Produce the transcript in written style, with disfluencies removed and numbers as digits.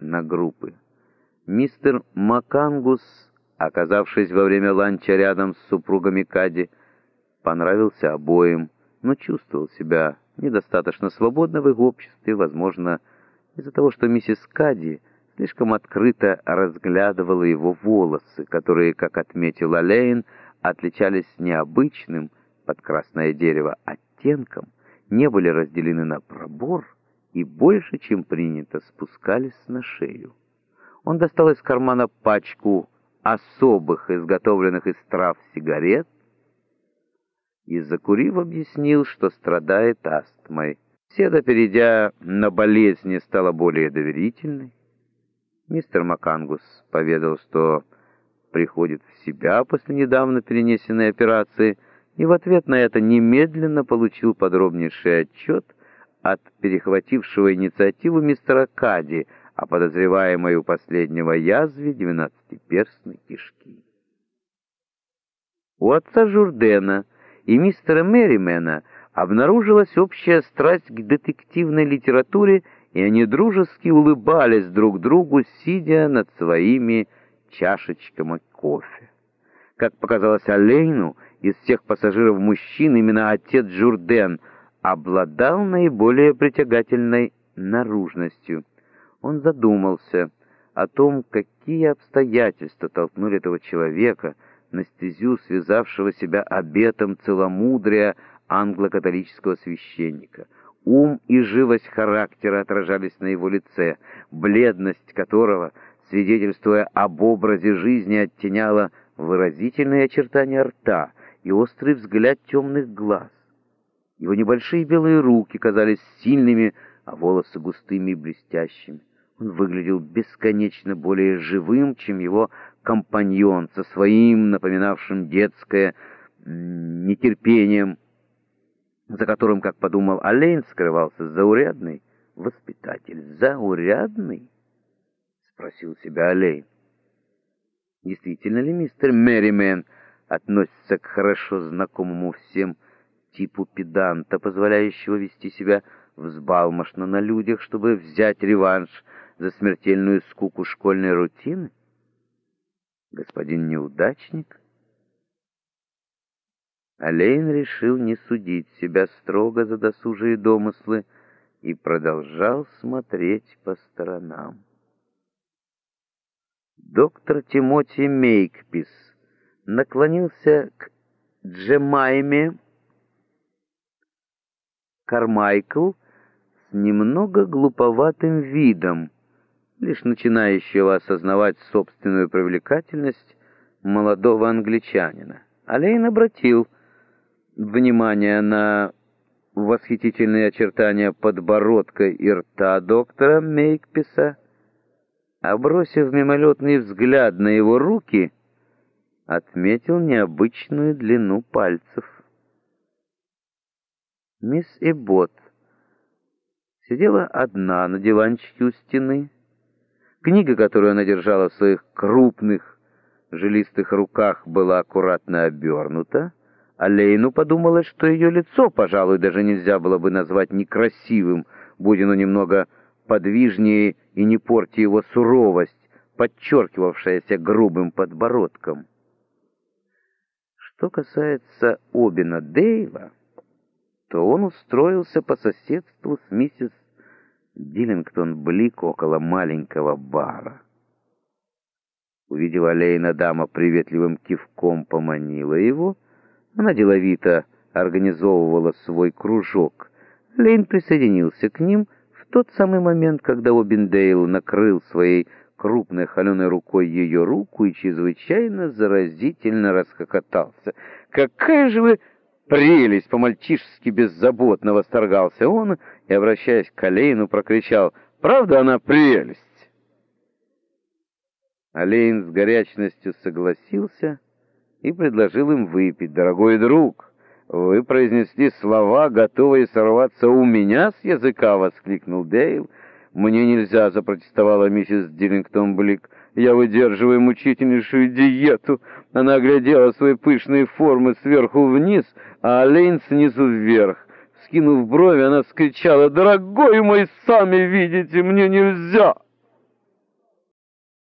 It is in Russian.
на группы. Мистер Макангус, оказавшись во время ланча рядом с супругами Кадди, понравился обоим, но чувствовал себя недостаточно свободно в их обществе, возможно, из-за того, что миссис Кадди слишком открыто разглядывала его волосы, которые, как отметил Олейн, отличались необычным под красное дерево оттенком, не были разделены на пробор и больше, чем принято, спускались на шею. Он достал из кармана пачку особых, изготовленных из трав сигарет, и, закурив, объяснил, что страдает астмой. Беседа, перейдя на болезни, стала более доверительной. Мистер Макангус поведал, что приходит в себя после недавно перенесенной операции, и в ответ на это немедленно получил подробнейший отчет от перехватившего инициативу мистера Кадди о подозреваемой у последнего язве 12-перстной кишки. У отца Журдена и мистера Мерримена обнаружилась общая страсть к детективной литературе, и они дружески улыбались друг другу, сидя над своими чашечками кофе. Как показалось Олейну, из всех пассажиров мужчин именно отец Журден обладал наиболее притягательной наружностью. Он задумался о том, какие обстоятельства толкнули этого человека на стезю связавшего себя обетом целомудрия англо-католического священника. Ум и живость характера отражались на его лице, бледность которого, свидетельствуя об образе жизни, оттеняла выразительные очертания рта и острый взгляд темных глаз. Его небольшие белые руки казались сильными, а волосы густыми и блестящими. Он выглядел бесконечно более живым, чем его компаньон, со своим, напоминавшим детское, нетерпением, за которым, как подумал Олейн, скрывался заурядный воспитатель. «Заурядный?» — спросил себя Олейн. Действительно ли мистер Мерримен относится к хорошо знакомому всем типу педанта, позволяющего вести себя взбалмошно на людях, чтобы взять реванш за смертельную скуку школьной рутины? Господин неудачник? Олейн решил не судить себя строго за досужие домыслы и продолжал смотреть по сторонам. Доктор Тимоти Мейкпис наклонился к Джемайме Кармайкл с немного глуповатым видом, лишь начинающего осознавать собственную привлекательность молодого англичанина. Олейн обратил внимание на восхитительные очертания подбородка и рта доктора Мейкписа, а бросив мимолетный взгляд на его руки, отметил необычную длину пальцев. Мисс Эббот сидела одна на диванчике у стены. Книга, которую она держала в своих крупных жилистых руках, была аккуратно обернута. Олейну подумалось, что ее лицо, пожалуй, даже нельзя было бы назвать некрасивым, будь оно немного подвижнее и не порти его суровость, подчеркивавшаяся грубым подбородком. Что касается Обина Дейва, то он устроился по соседству с миссис Диллингтон-Блик около маленького бара. Увидев Олейна, дама приветливым кивком поманила его. Она деловито организовывала свой кружок. Олейн присоединился к ним в тот самый момент, когда Обиндейл накрыл своей крупной холеной рукой ее руку и чрезвычайно заразительно расхохотался. «Какая же вы прелесть!» — по-мальчишески беззаботно восторгался он и, обращаясь к Олейну, прокричал: «Правда она прелесть?» Олейн с горячностью согласился и предложил им выпить. «Дорогой друг, вы произнесли слова, готовые сорваться у меня с языка!» — воскликнул Дейл. «Мне нельзя», — запротестовала миссис Диллингтон-Блик. «Я выдерживаю мучительнейшую диету». Она оглядела свои пышные формы сверху вниз, а Олейн снизу вверх. Скинув брови, она вскричала: «Дорогой мой, сами видите, мне нельзя!»